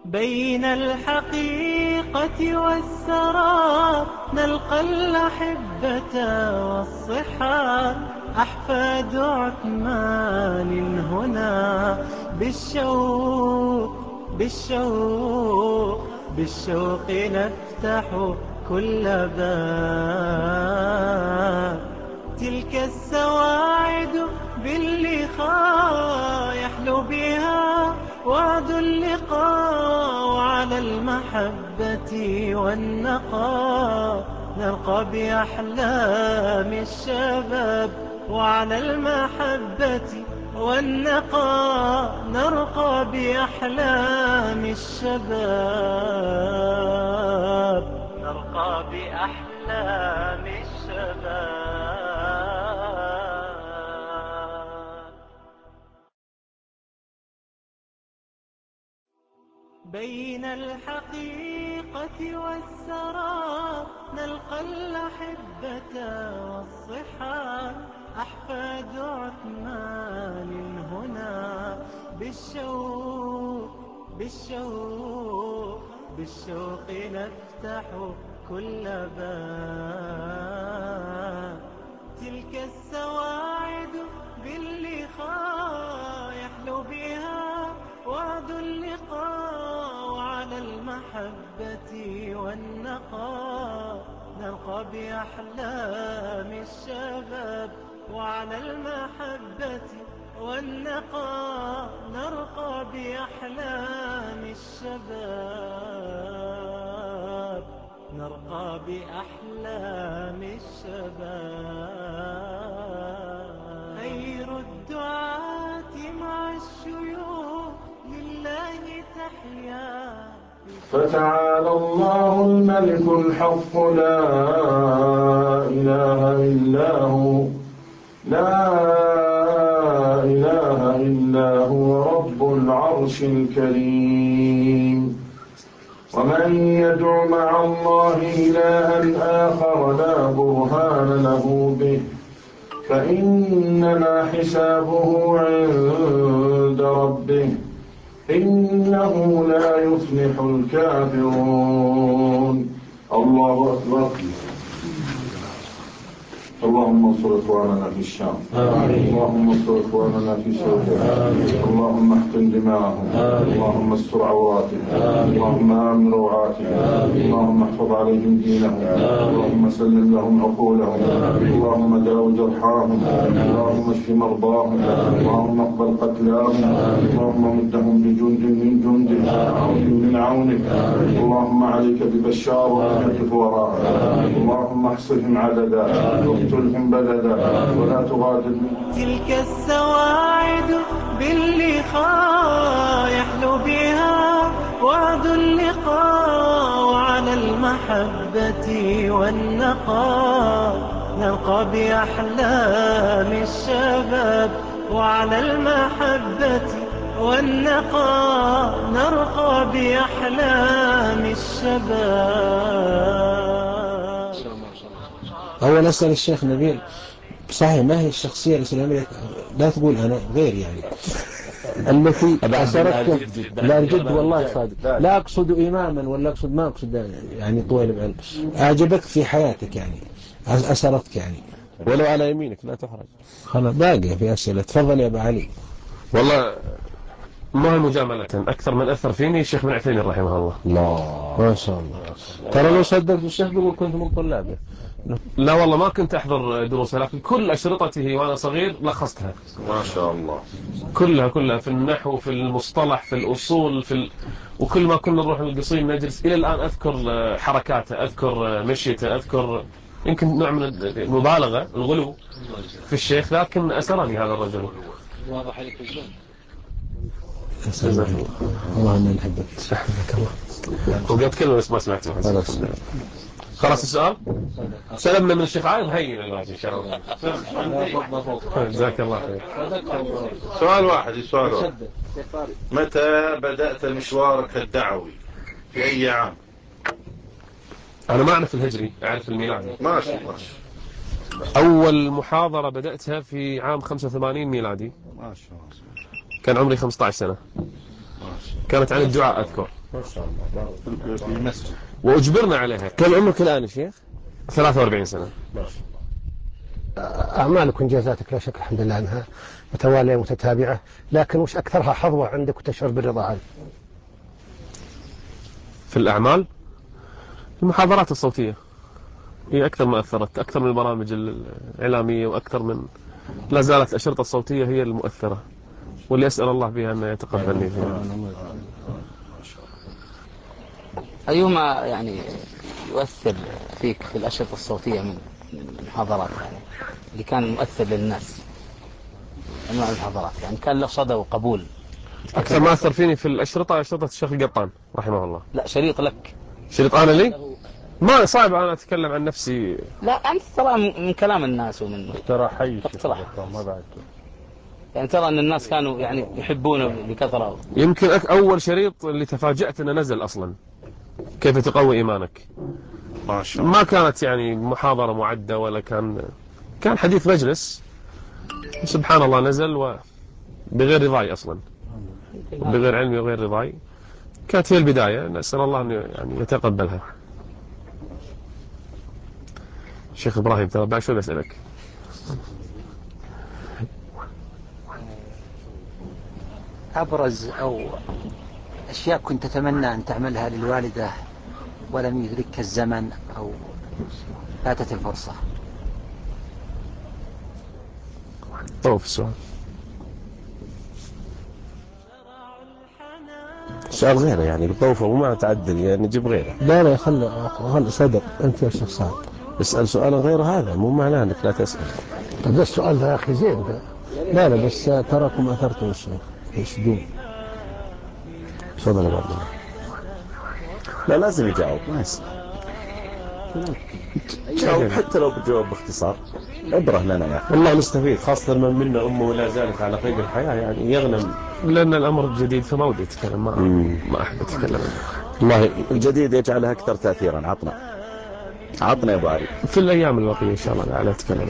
بين الحقيقة والسراب نلقى الأحبة والصحاب، أحفاد عثمان هنا بالشوق نفتح كل باب. تلك السواعد باللقاء يحلو بها وعد اللقاء، وعلى المحبة والنقاء نرقى بأحلام الشباب، وعلى المحبة والنقاء نرقى بأحلام الشباب، نرقى بأحلام الشباب. بين الحقيقة والسراب نلقى الأحبة والصحاب، أحفاد عثمان هنا بالشوق نفتح كل باب. تلك السواعد باللقاء يحلو بها وعد اللقاء، وعلى المحبة والنقاء نرقى بأحلام الشباب، وعلى المحبة والنقاء نرقى بأحلام الشباب، نرقى بأحلام الشباب. خير الدعاة مع الشيوخ لله تحيا. فتعالى الله الملك الحق لا إله إلا هو، لا إله إلا هو رب العرش الكريم. ومن يدع مع الله إلها آخر لا برهان له به فإنما حسابه عند ربه، إنه لا يفلح الكافرون. الله أكبر. اللهم انصر إخواننا في الشام، اللهم انصر إخواننا في سوريا، اللهم احقن دماءهم، اللهم استر عوراتهم، اللهم آمن روعاتهم، اللهم احفظ عليهم دينهم، اللهم سلم لهم عقولهم، اللهم داو جرحاهم، اللهم اشف مرضاهم، اللهم اقبل قتلاهم، اللهم مدهم بجند من جندك، عون من عونك، اللهم عليك ببشار وأهلك وراءه، اللهم احصهم عددا واقتلهم بددا ولا تغادر. تلك السواعد باللقاء يحلو بها وعد اللقاء، وعلى المحبة والنقاء نرقى بأحلام الشباب، وعلى المحبة والنقاء نرقى بأحلام الشباب. أول أسأل الشيخ نبيل، صحيح ما هي الشخصية الإسلامية، لا تقول أنا غير يعني التي أسرتك؟ لا الجد والله صادق، لا أقصد إماما ولا أقصد ما أقصد يعني طويل بعلم، أعجبك في حياتك يعني أسرتك يعني، ولو على يمينك لا تحرج. خلاص باقي في أسئلة. تفضل يا أبا علي. والله ما مجاملة، أكثر من أثر فيني الشيخ بن عثيمين رحمه الله. الله ما شاء الله. ترى لو صدقت الشيخ بيقول كنت من طلابه. لا والله ما كنت أحضر دروسه، لكن كل أشرطته وأنا صغير لخصتها ما شاء الله كلها في النحو، في المصطلح، في الأصول، وكل ما كنا نروح القصيم نجلس إلى الآن أذكر حركاته، أذكر مشيته، أذكر يمكن نوع من المبالغة الغلو في الشيخ، لكن أسرني هذا الرجل. واضح عليك الزمن. الله أن نحبك. حفظك الله. وقلت كلمة بس ما سمعته. خلاص السؤال سلمنا من الشيخ عايض هين الواجه إن شاء الله. جزاك الله خير. سؤال واحد. متى بدأت مشوارك الدعوي؟ في أي عام؟ أنا ما أعرف الهجري، أعرف الميلادي. ماشي. أول محاضرة بدأتها في عام 85 ميلادي. ما شاء الله. كان عمري 15 سنة. كانت عن الدعاء أذكر. ما شاء الله في مسجد. وأجبرنا عليها. كم عمرك الآن يا شيخ؟ 43 سنة. ما شاء الله. أعمالك وإنجازاتك لا شك الحمد لله أنها متوالية ومتتابعة، لكن وش أكثرها حظوة عندك وتشعر بالرضا عنه؟ في الأعمال المحاضرات الصوتية هي أكثر ما أثرت، أكثر من البرامج الإعلامية، وأكثر من لا زالت الأشرطة الصوتية هي المؤثرة، واللي أسأل الله بها أن يتقبلني فيها. أيهما يعني يؤثر فيك في الأشرطة الصوتية من المحاضرات، يعني اللي كان مؤثر للناس أنواع المحاضرات، يعني كان له صدى وقبول؟ أكثر ما أثر فيني في الأشرطة أشرطة الشيخ القطان رحمه الله. لا شريط لك. شريط أنا لي؟ ما صعب أنا أتكلم عن نفسي. لا أنت ترى من كلام الناس ومن ترى حي ما بعد، يعني ترى أن الناس كانوا يعني يحبونه بكثرة. يمكن أول شريط اللي تفاجأت أنه نزل أصلا، كيف تقوي إيمانك. ما شاء الله. ما كانت يعني محاضرة معدة ولا كان حديث مجلس، سبحان الله نزل بغير رضاي أصلا، بغير علمي وغير رضاي. كانت هي البداية، نسأل الله أن يعني يتقبلها. شيخ إبراهيم ترى بعد شوي بسألك. أبرز أو أشياء كنت تتمنى أن تعملها للوالدة ولم يدركك الزمن أو فاتت الفرصة؟ طوف السؤال. سؤال غيره يعني بطوفه وما تعدل، يعني نجيب غيره. لا خل صدق أنت يا شيخ سعد. اسأل سؤال غير هذا، مو معناه أنك لا تسأل. طب ده السؤال يا أخي زين. لا بس تراكم أثرتم الشيخ يشدون. تفضل يا عبد الله. لا لازم يجاوب، ما يصير جاوب حتى لو بجاوب باختصار، عبرة لنا يا أخي. والله نستفيد، خاصة من منا أمه ولا زالت على قيد الحياة، يعني يغنم. لأن الأمر جديد فما ودي أتكلم، ما أحب أتكلم. والله الجديد يجعله أكثر تأثيرا. عطنا يا أبو علي في الأيام الباقية إن شاء الله على أتكلم.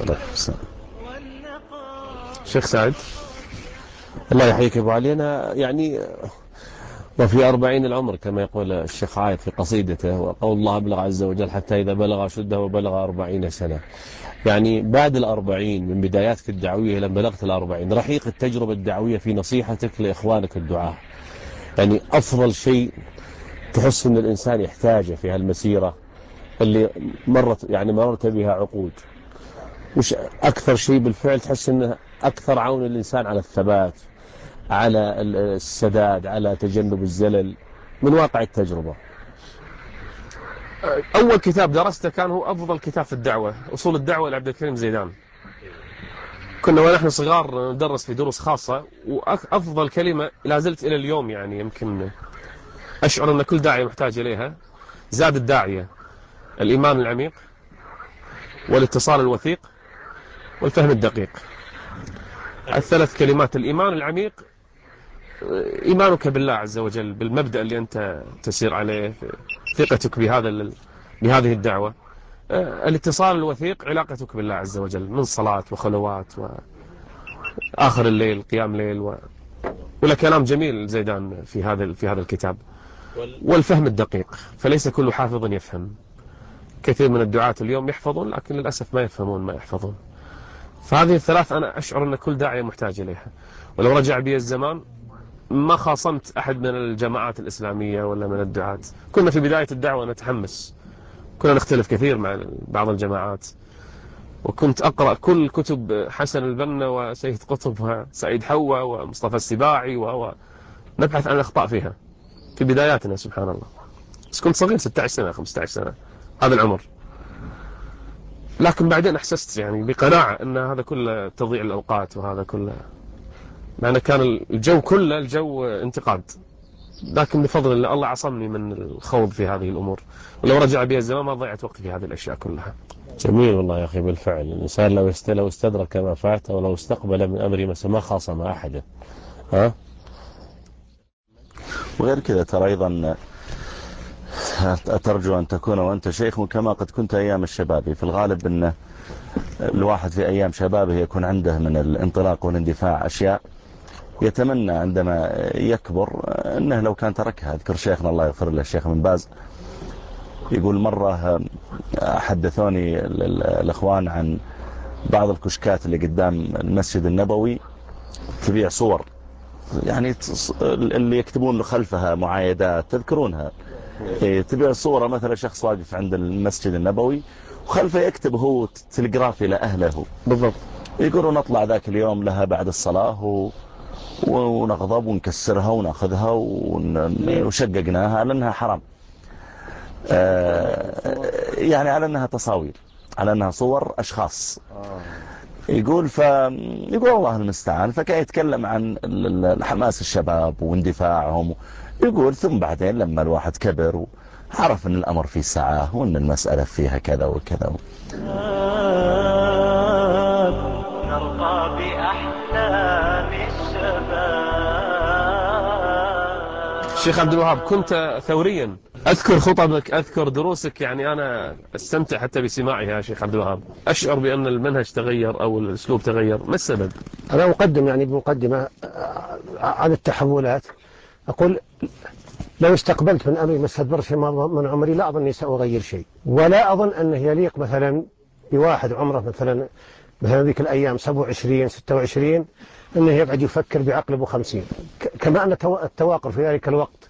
شيخ سعد الله يحييك يا أبو علي. أنا يعني وفي 40 العمر كما يقول الشيخ عايد في قصيدته، وقول الله أبلغ عز وجل حتى إذا بلغ شده وبلغ 40 سنة. يعني بعد 40 من بداياتك الدعوية لما بلغت 40 رحيق التجربة الدعوية في نصيحتك لإخوانك الدعاة، يعني أفضل شيء تحس أن الإنسان يحتاجه في هالمسيرة اللي مرت بها عقود. وش أكثر شيء بالفعل تحس أنه أكثر عون الإنسان على الثبات، على السداد، على تجنب الزلل من واقع التجربة؟ أول كتاب درسته كان هو أفضل كتاب في الدعوة، أصول الدعوة لعبد الكريم زيدان. كنا ونحن صغار ندرس في دروس خاصة، وأفضل كلمة لا زلت إلى اليوم يعني يمكن أشعر أن كل داعية محتاج إليها، زاد الداعية: الإيمان العميق، والاتصال الوثيق، والفهم الدقيق. الثلاث كلمات. الإيمان العميق إيمانك بالله عز وجل، بالمبدأ اللي أنت تسير عليه، ثقتك بهذه الدعوة. الاتصال الوثيق علاقتك بالله عز وجل من صلاة وخلوات وآخر الليل قيام ليل ولا كلام جميل زيدان في هذا الكتاب. والفهم الدقيق، فليس كل حافظ يفهم. كثير من الدعاة اليوم يحفظون لكن للأسف ما يفهمون ما يحفظون. فهذه الثلاث أنا أشعر أن كل داعية محتاج إليها. ولو رجع بي الزمان ما خاصمت أحد من الجماعات الإسلامية ولا من الدعاة. كنا في بداية الدعوة نتحمس، كنا نختلف كثير مع بعض الجماعات، وكنت أقرأ كل كتب حسن البنا وسيد قطب وسعيد حوا ومصطفى السباعي ونبحث عن الأخطاء فيها في بداياتنا سبحان الله. بس كنت صغير 16 سنة 15 سنة هذا العمر. لكن بعدين أحسست يعني بقناعة أن هذا كله تضيع الأوقات، وهذا كله معنى كان الجو كله الجو انتقاد. لكن بفضل الله الله عصمني من الخوض في هذه الأمور، ولو رجع بي الزمان ما ضيعت وقتي في هذه الأشياء كلها. جميل والله يا أخي. بالفعل الإنسان لو استدرك ما فات ولو استقبل من أمره ما خاصم أحدا. وغير كذا ترى أيضا ترجو أن تكون وأنت شيخ كما قد كنت أيام الشباب. في الغالب أن الواحد في أيام شبابه يكون عنده من الانطلاق والاندفاع أشياء، يتمنى عندما يكبر أنه لو كان تركها. أذكر شيخنا الله يغفر له الشيخ بن باز يقول مرة حدثوني الأخوان عن بعض الكشكات اللي قدام المسجد النبوي تبيع صور، يعني اللي يكتبون خلفها معايدات تذكرونها، تبيع صورة مثلا شخص واقف عند المسجد النبوي وخلفه يكتب هو تلغراف إلى أهله بالضبط. يقولوا نطلع ذاك اليوم لها بعد الصلاة ونغضب ونكسرها ونأخذها وشققناها لأنها حرام، يعني على أنها تصاوير، على أنها صور أشخاص. يقول الله المستعان. فكان يتكلم عن حماس الشباب واندفاعهم. يقول ثم بعدين لما الواحد كبر عرف أن الأمر فيه ساعة وأن المسألة فيها كذا وكذا. نرقى بأحلام الشباب. شيخ عبد الوهاب، كنت ثوريا، أذكر خطبك، أذكر دروسك، يعني أنا أستمتع حتى بسماعها يا شيخ عبد الوهاب. أشعر بأن المنهج تغير أو الأسلوب تغير. ما السبب؟ أنا أقدم يعني بمقدمة عن التحولات. أقول لو استقبلت من أمري ما استدبر شيء من عمري لا أظن أني سأغير شيء، ولا أظن أنه يليق مثلا بواحد عمره مثلا ذيك الأيام 27 26 أنه يقعد يفكر بعقل أبو 50. كما أن التواقر في ذلك الوقت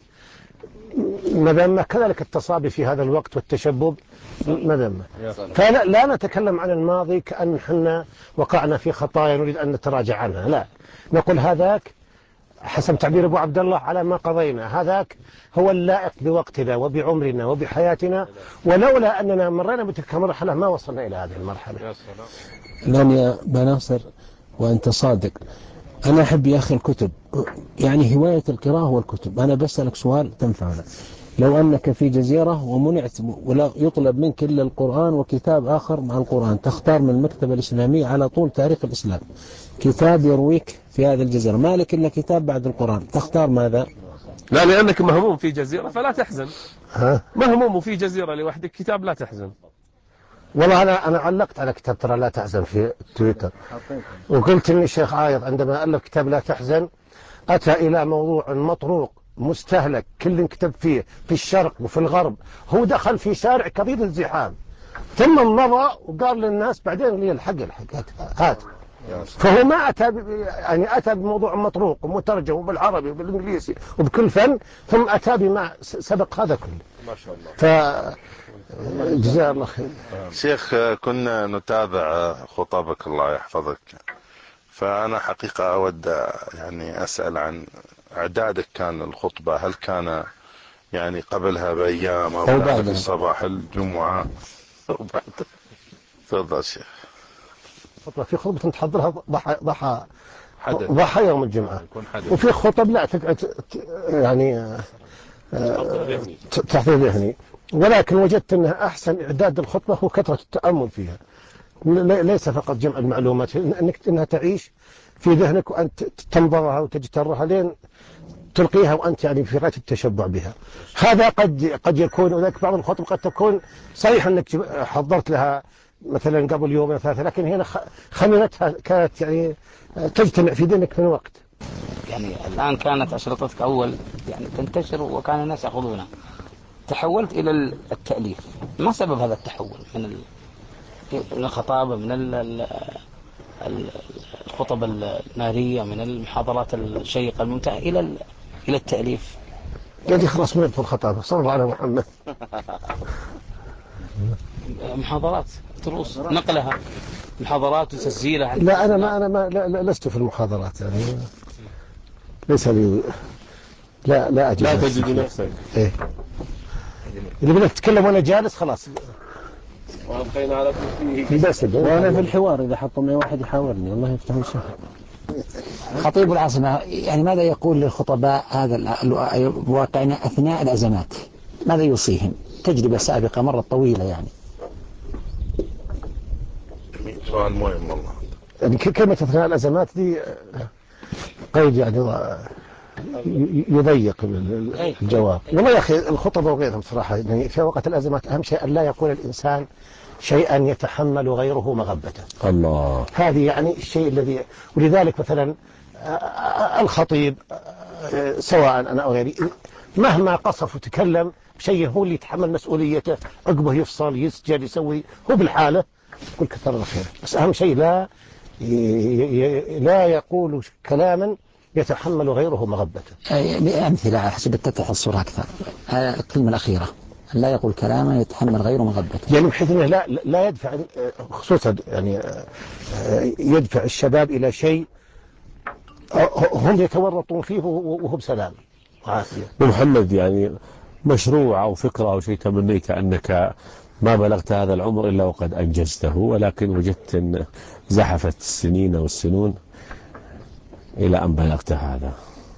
مذمة، كذلك التصابي في هذا الوقت والتشبب مذمة. فلا نتكلم عن الماضي كأن حنا وقعنا في خطايا نريد أن نتراجع عنها، لا، نقول هذاك حسب تعبير أبو عبد الله على ما قضينا، هذاك هو اللائق بوقتنا وبعمرنا وبحياتنا، ولولا أننا مرينا بتلك المرحلة ما وصلنا إلى هذه المرحلة. الآن يا بناصر وأنت صادق، أنا أحب يا أخي الكتب، يعني هواية القراءة والكتب. أنا بسألك سؤال تنفعنا. لو أنك في جزيرة ومنعت ولا يطلب منك إلا القرآن وكتاب آخر مع القرآن، تختار من المكتبة الإسلامية على طول تاريخ الإسلام، كتاب يرويك في هذه الجزيرة، مالك إلا كتاب بعد القرآن، تختار ماذا؟ لا، لأنك مهموم في جزيرة فلا تحزن. ها؟ مهموم في جزيرة لوحدك، كتاب لا تحزن. والله أنا علقت على كتاب ترى لا تحزن في تويتر، وقلت إن الشيخ عايض عندما ألف كتاب لا تحزن أتى إلى موضوع مطروق مستهلك كل كتب فيه في الشرق وفي الغرب، هو دخل في شارع كبير الزحام ثم مضى وقال للناس بعدين لي الحق هات. فهو ما أتى يعني أتى بموضوع مطروق ومترجم وبالعربي وبالإنجليزي وبكل فن، ثم أتى بما سبق هذا كله. ما شاء الله. جزاه الله خير. شيخ، كنا نتابع خطابك الله يحفظك، فأنا حقيقة أود يعني أسأل عن إعدادك. كان الخطبة هل كان يعني قبلها بأيام أو بعد في صباح الجمعة أو بعد؟ تفضل شيخ. في خطبة تحضرها ضحى يوم الجمعة، وفي خطب لا تقعد يعني تحضير ذهني، ولكن وجدت أنها أحسن إعداد الخطبة هو كثرة التأمل فيها، ليس فقط جمع المعلومات، أنها تعيش في ذهنك وأنت تنظرها وتجترها لين تلقيها وأنت يعني في غاية التشبع بها. هذا قد يكون، وذلك بعض الخطب قد تكون صحيح أنك حضرت لها مثلا قبل يومين ثلاثة، لكن هنا خمينتها كانت يعني تجتمع في ذهنك من وقت. يعني الآن كانت أشرطتك أول يعني تنتشر وكان الناس يأخذونها، تحولت إلى التأليف. ما سبب هذا التحول من الخطابة، من الخطب النارية، من المحاضرات الشيقة الممتعة إلى التأليف؟ قال خلاص من الخطابة صلى الله على محمد. محاضرات، دروس، نقلها محاضرات وتسجيلها. لا أنا ما لست في المحاضرات، يعني ليس لي لا أجد. لا تجد نفسك. إيه. اللي بدك تتكلم وأنا جالس خلاص. وأبقينا على كرسيه. بس وأنا في الحوار إذا حطوا معي واحد يحاورني الله يفتح الشهر. خطيب العاصمة يعني ماذا يقول للخطباء هذا الواقعين أثناء الأزمات؟ ماذا يوصيهم؟ تجربة سابقة مرة طويلة يعني. سؤال مهم والله. يعني كلمة أثناء الأزمات دي قيد يعني يضيق الجواب. والله يا أخي الخطبة وغيرها بصراحة يعني في وقت الأزمات أهم شيء أن لا يكون الإنسان شيئا يتحمل غيره مغبته. الله. هذه يعني الشيء الذي، ولذلك مثلا الخطيب سواء أنا أو غيري مهما قصف وتكلم شيء هو اللي يتحمل مسؤوليته، عقبه يفصل يسجل يسوي هو بالحالة. كل كثر الله خير، بس أهم شيء لا يقول كلاما يتحمل غيره مغبته. أمثلة على حسب تتضح الصورة أكثر. الكلمة الأخيرة لا يقول كلاما يتحمل غيره مغبته، يعني بحيث انه لا يدفع، خصوصا يعني يدفع الشباب الى شيء هم يتورطون فيه وهو بسلام وعافيه. محمد، يعني مشروع او فكره او شيء تمنيت انك ما بلغت هذا العمر الا وقد انجزته، ولكن وجدت ان زحفت السنين والسنون الى ان بلغت هذا.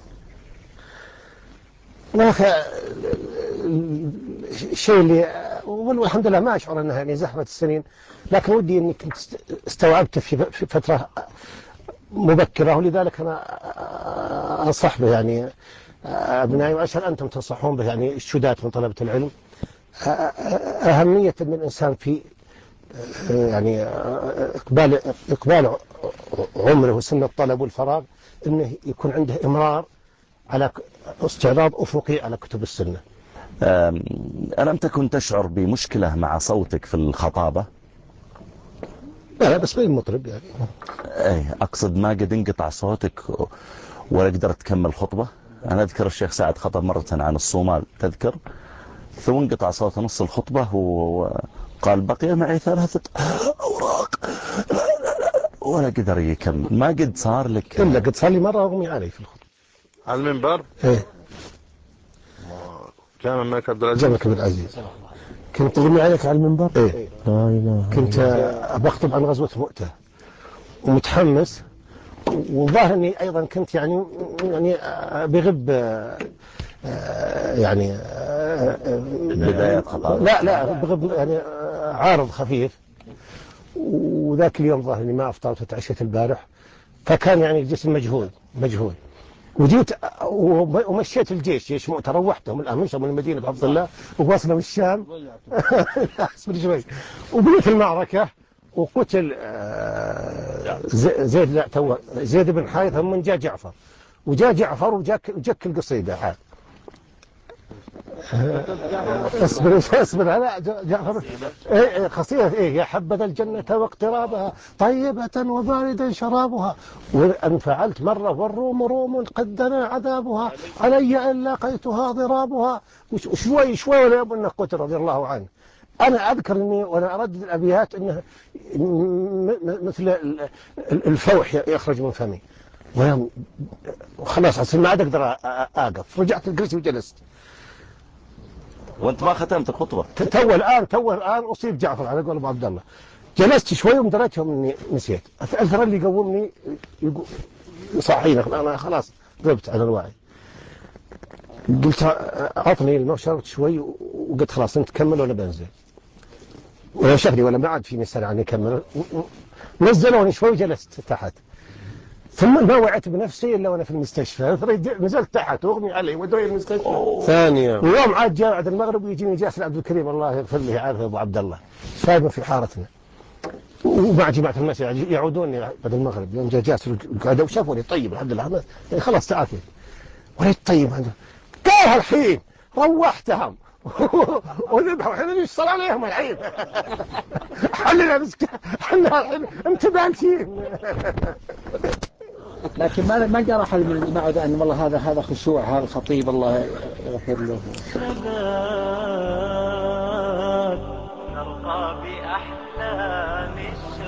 الشيء اللي والحمد لله ما أشعر أنها يعني زحمة السنين، لكن ودي أني كنت استوعبت في فترة مبكرة، ولذلك أنا أنصح به يعني أبنائي، وأسأل أنتم تنصحون به يعني الشدات من طلبة العلم، أهمية أن الإنسان في يعني إقبال عمره وسن الطلب والفراغ أنه يكون عنده إمرار على استعراض أفقي على كتب السنة. ألم تكن تشعر بمشكلة مع صوتك في الخطابة؟ لا بس بين مطرب يعني. أي أقصد ما قد انقطع صوتك ولا قدرت تكمل خطبة. أنا أذكر الشيخ سعد خطب مرة عن الصومال تذكر، ثم انقطع صوته نص الخطبة وقال بقي معي 3 أوراق ولا قدر يكمل. ما قد صار لك؟ إلا قد صار لي مرة أغمي علي في الخطبة على المنبر. إيه كان الملك عبد العزيز. جابك بالعزيز. كنت تغني عليك على المنبر؟ إيه لا إله. كنت بخطب عن غزوة مؤتة ومتحمس، وظاهر اني ايضا كنت يعني بغب يعني بدايات خطابة. لا بغب يعني عارض خفيف، وذاك اليوم ظاهر اني ما افطرت وتعشيت البارح، فكان يعني الجسم مجهول وجيت ومشيت الجيش، جيش مؤتة، روحتهم الان من المدينه بحفظ الله وواصلوا الشام اصبر شوي، وبنيت المعركه وقتل زيد بن حارثة، من جاء جعفر وجاك القصيدة عاد. اصبر على جعفر. قصيدة يا حبذا الجنة واقترابها طيبة وباردا شرابها، وأن فعلت مرة والروم روم قد دنا عذابها علي أن لاقيتها ضرابها، شوي ولا يبن أنه قتل رضي الله عنه. أنا أذكر أني وأنا أردد الأبيات أنه مثل الفوح يخرج من فمي، وخلاص أصلا ما عاد أقدر أقف، رجعت الكرسي وجلست. وأنت ما ختمت الخطبة؟ تو الآن أصيب جعفر على قول أبو عبد الله. جلست شوي ومدرتهم إني نسيت. الأثر اللي يقومني يصحيني، أنا خلاص ضربت على الوعي. قلت أعطني الماء، شربت شوي وقلت خلاص أنت كمل ولا بنزل، ولا شهري ولا ما عاد فيني سنة عني كمل. نزلوني شوي وجلست تحت، ثم ما وعيت بنفسي إلا وأنا في المستشفى. نزلت تحت وأغمي علي ودوني المستشفى ثانية. ويوم عاد جاء بعد المغرب ويجيني جاسر عبد الكريم الله يغفر له، عارفه أبو عبد الله شايبه في حارتنا، ومع جماعة المسجد يعودوني بعد المغرب. يوم جاء جاسر قعدوا وشافوني طيب الحمد لله يعني خلاص تعافي، وليت طيب هذا كيف الحين روحتهم وذبحوا الحين ايش صار عليهم الحين؟ حلنا الحين امتبانتين. لكن ما جرح المعد أن والله هذا خشوع، هذا الخطيب الله يغفر له. نرقى بأحلام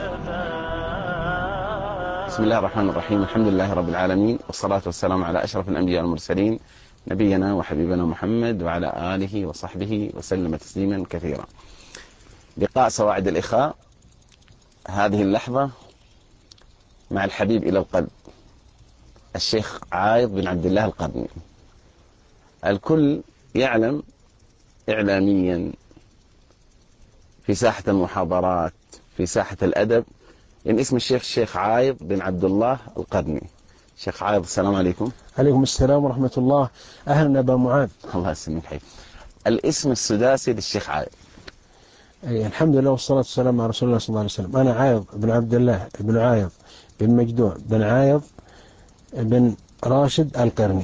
الشباب. بسم الله الرحمن الرحيم، الحمد لله رب العالمين، والصلاة والسلام على أشرف الأنبياء والمرسلين، نبينا وحبيبنا محمد وعلى آله وصحبه وسلم تسليما كثيرا. لقاء سواعد الإخاء، هذه اللحظة مع الحبيب إلى القلب الشيخ عايض بن عبد الله القرني. الكل يعلم إعلاميا في ساحة المحاضرات في ساحة الأدب إن اسم الشيخ عايض بن عبد الله القرني. شيخ عايض، السلام عليكم. عليكم السلام ورحمة الله. أهلا أبا معاذ. الله يسلمك حي. الاسم السداسي للشيخ عايض. الحمد لله والصلاة والسلام على رسول الله صلى الله عليه وسلم. أنا عايض بن عبد الله بن عايض بن مجدوع بن عايض بن راشد القرني.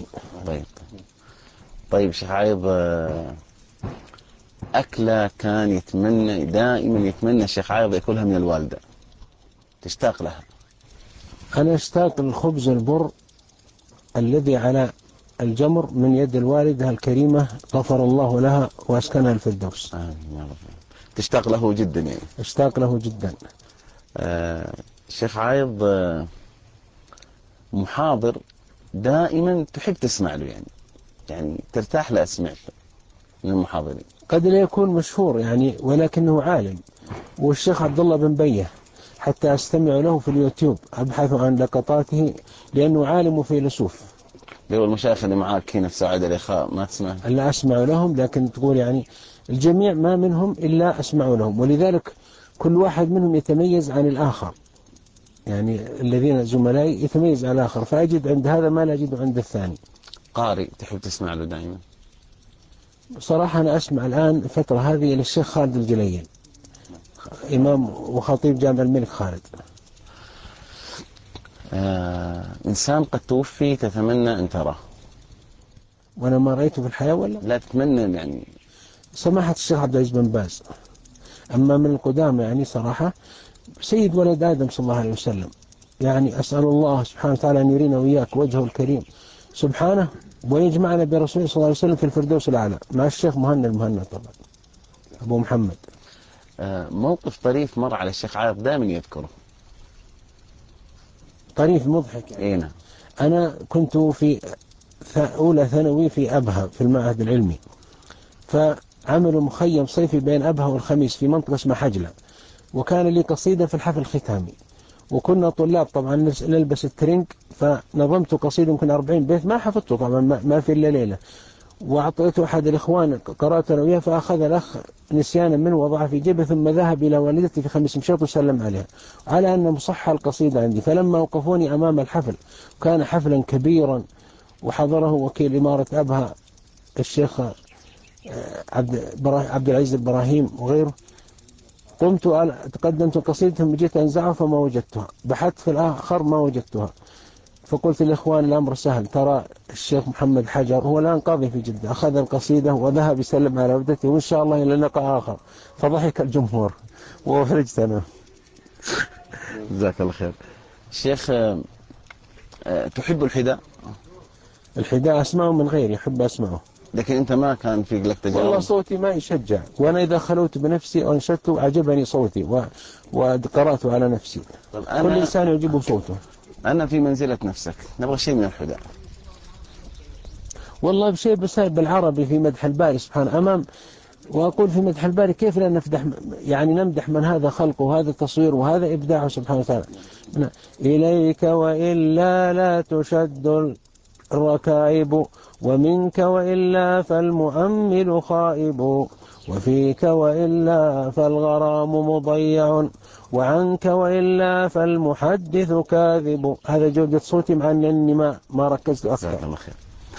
طيب شيخ عايض، أكلة كان يتمنى دائما الشيخ عايض يأكلها من الوالدة تشتاق لها؟ أنا أشتاق للخبز البر الذي على الجمر من يد الوالدة الكريمة غفر الله لها وأسكنها الفردوس. تشتاق له جدا يعني؟ أشتاق له جدا. شيخ عايض، محاضر دائما تحب تسمع له يعني ترتاح لأسمعه من المحاضرين. قد لا يكون مشهور يعني ولكنه عالم، والشيخ عبد الله بن بيه حتى أستمع له في اليوتيوب أبحث عن لقطاته لأنه عالم وفيلسوف. لو المشايخ اللي معاك هنا في سواعد الإخاء ما تسمع؟ لا أسمع لهم، لكن تقول يعني الجميع ما منهم إلا أسمع لهم، ولذلك كل واحد منهم يتميز عن الآخر، يعني الذين زملائي يتميز عن الآخر، فأجد عند هذا ما لا أجده عند الثاني. قارئ تحب تسمع له دائما؟ صراحة أنا أسمع الآن الفترة هذه للشيخ خالد الجليل، إمام وخطيب جامع الملك خالد. إنسان قد توفي تتمنى أن تراه؟ وأنا ما رأيته في الحياة ولا؟ لا تتمنى يعني. سماحة الشيخ عبد العزيز بن باز. أما من القدامى يعني صراحة سيد ولد آدم صلى الله عليه وسلم، يعني أسأل الله سبحانه وتعالى أن يرينا وإياك وجهه الكريم سبحانه، ويجمعنا برسوله صلى الله عليه وسلم في الفردوس الأعلى مع الشيخ المهنا طبعا أبو محمد. موقف طريف مر على الشيخ عايض دائما يذكره. طريف مضحك يعني. إيه نعم. أنا كنت في أولى ثانوي في أبها في المعهد العلمي، فعملوا مخيم صيفي بين أبها والخميس في منطقة اسمها حجلة، وكان لي قصيدة في الحفل الختامي، وكنا طلاب طبعا نلبس الترنج، فنظمت قصيدة يمكن 40 بيت ما حفظته طبعا ما في إلا ليلة، وأعطيته أحد الإخوان قرأت أنا وياه، فأخذ الأخ نسيانا منه وضعه في جيبه، ثم ذهب إلى والدتي في 5 مشيط وسلم عليها على أن مصحة القصيدة عندي. فلما وقفوني أمام الحفل، كان حفلا كبيرا وحضره وكيل إمارة أبها الشيخ عبد العزيز البراهيم وغيره، تقدمت قصيدتهم جيت أنزعها فما وجدتها، بحثت في الآخر ما وجدتها، فقلت للإخوان الأمر سهل، ترى الشيخ محمد حجر هو الآن قاضي في جدة، أخذ القصيدة وذهب يسلم على والدتي وإن شاء الله إلى لقاء آخر. فضحك الجمهور وفرجت أنا. جزاك الله خير. الشيخ، تحب الحداء؟ الحداء أسمعه من غيري، يحب أسمعه، لكن أنت ما كان في لك تجارب؟ والله صوتي ما يشجع، وأنا إذا خلوت بنفسي وأنشدت عجبني صوتي وقرأت على نفسي. كل إنسان يعجبه صوته. أنا في منزلة نفسك نبغى شيء من الحداء. والله بشيء بسال بالعربي في مدح الباري سبحانه وأقول في مدح الباري كيف لا نمدح، يعني نمدح من هذا خلقه وهذا تصوير وهذا إبداعه سبحانه وتعالى. إليك وإلا لا تشد الركائب، ومنك وإلا فالمؤمل خائب، وفيك وإلا فالغرام مضيع، وعنك وإلا فالمحدث كاذب. هذا جودة صوتي مع أني ما ركزت أكثر. الله خير.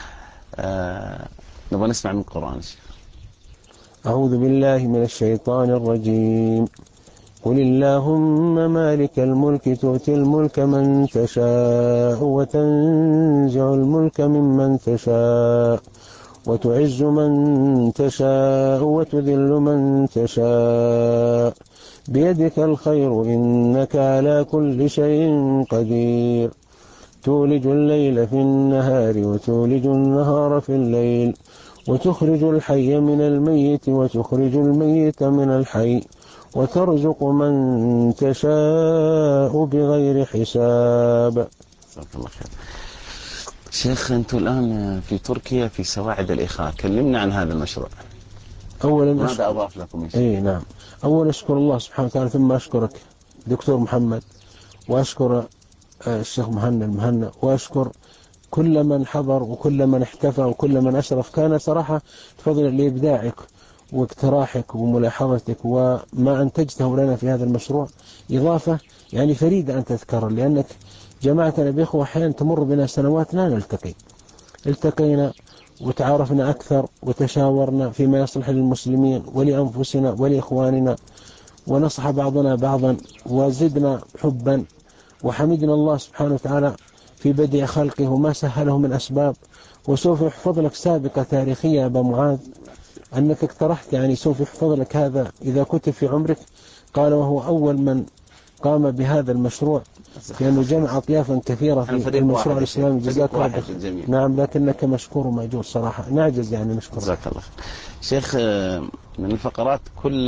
نبغى نسمع من القرآن. أعوذ بالله من الشيطان الرجيم. قل اللهم مالك الملك تؤتي الملك من تشاء وتنزع الملك ممن تشاء وتعز من تشاء وتذل من تشاء بيدك الخير إنك على كل شيء قدير. تولج الليل في النهار وتولج النهار في الليل وتخرج الحي من الميت وتخرج الميت من الحي وترزق من تشاء بغير حساب. جزاك الله خير. شيخ، أنتم الآن في تركيا في سواعد الإخاء، كلمنا عن هذا المشروع. أولا ماذا أضاف لكم؟ إيه نعم، أولا أشكر الله سبحانه وتعالى، ثم أشكرك دكتور محمد، وأشكر الشيخ المهنا، وأشكر كل من حضر وكل من احتفى وكل من أشرف. كان صراحة فضلا لإبداعك واقتراحك وملاحظتك وما أنتجته لنا في هذا المشروع إضافة يعني فريدة أن تذكر، لأنك جماعتنا بإخوة أحيانا تمر بنا سنوات لا نلتقي، التقينا وتعارفنا أكثر وتشاورنا فيما يصلح للمسلمين ولأنفسنا ولإخواننا، ونصح بعضنا بعضا وزدنا حبا، وحمدنا الله سبحانه وتعالى في بدء خلقه وما سهله من أسباب. وسوف يحفظ لك سابقة تاريخية يا أبا معاذ أنك اقترحت يعني سوف يحفظ لك هذا إذا كنت في عمرك. قال وهو أول من قام بهذا المشروع لأنه جمع أطيافا كثيرة في المشروع الإسلامي. جزاك الله خير. نعم لكنك مشكور ومأجور صراحة، نعجز يعني نشكر. جزاك الله شيخ. من الفقرات كل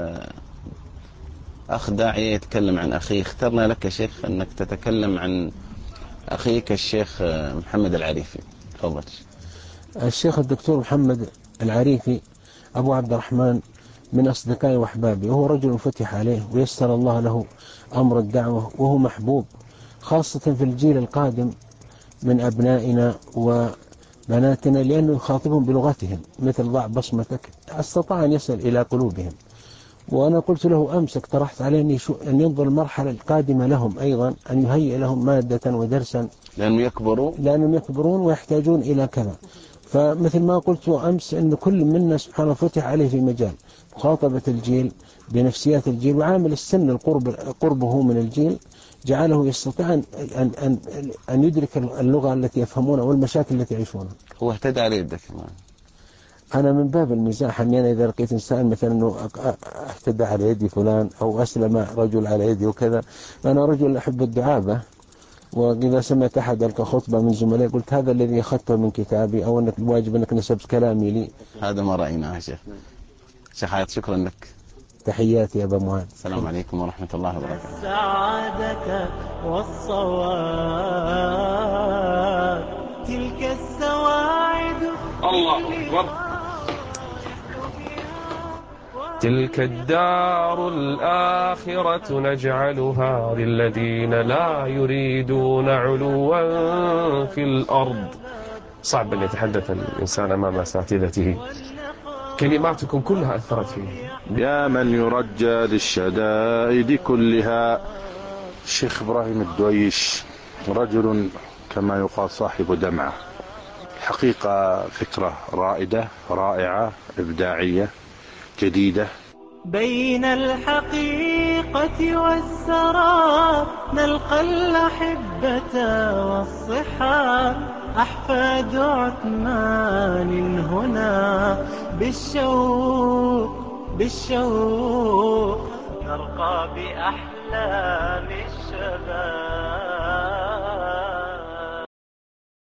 أخ داعية يتكلم عن أخيه، اخترنا لك يا شيخ أنك تتكلم عن أخيك الشيخ محمد العريفي. تفضل. الشيخ الدكتور محمد العريفي أبو عبد الرحمن من أصدقائي وأحبابي، وهو رجل فتح عليه ويسر الله له أمر الدعوة، وهو محبوب خاصة في الجيل القادم من أبنائنا وبناتنا لأنه يخاطبهم بلغتهم مثل ضع بصمتك، استطاع أن يصل إلى قلوبهم. وأنا قلت له أمس اقترحت عليه أن ينظر المرحلة القادمة لهم أيضا، أن يهيئ لهم مادة ودرسا لأنهم يكبرون ويحتاجون إلى كذا. فمثل ما قلت أمس أن كل منا سبحانه فتح عليه في مجال مخاطبة الجيل بنفسيات الجيل، وعامل السن قربه من الجيل جعله يستطيع أن يدرك اللغة التي يفهمونها والمشاكل التي يعيشونها. هو اهتدى على يدك. أنا من باب المزاح أني أنا إذا لقيت إنسان مثلا أنه اهتدى على يدي فلان أو أسلم رجل على يدي وكذا، أنا رجل أحب الدعابة، وإذا سمعت أحد ألقى خطبة من زملائي قلت هذا الذي أخذته من كتابي أو أنك الواجب أنك نسبت كلامي لي. هذا ما رأيناه يا شيخ. شيخ حياة شكرا لك. تحياتي يا أبا معاذ. السلام عليكم ورحمة الله وبركاته. السعادة والصواب تلك السواعد. الله أكبر. تلك الدار الآخرة نجعلها للذين لا يريدون علوا في الأرض. صعب أن يتحدث الإنسان أمام أساتذته، كلماتكم كلها أثرت فيه. يا من يرجى للشدائد كلها. الشيخ إبراهيم الدويش رجل كما يقال صاحب دمعة، حقيقة فكرة رائدة رائعة إبداعية جديدة. بين الحقيقة والسراب نلقى الأحبة والصحاب، أحفاد عثمان هنا بالشوق نرقى بأحلام الشباب.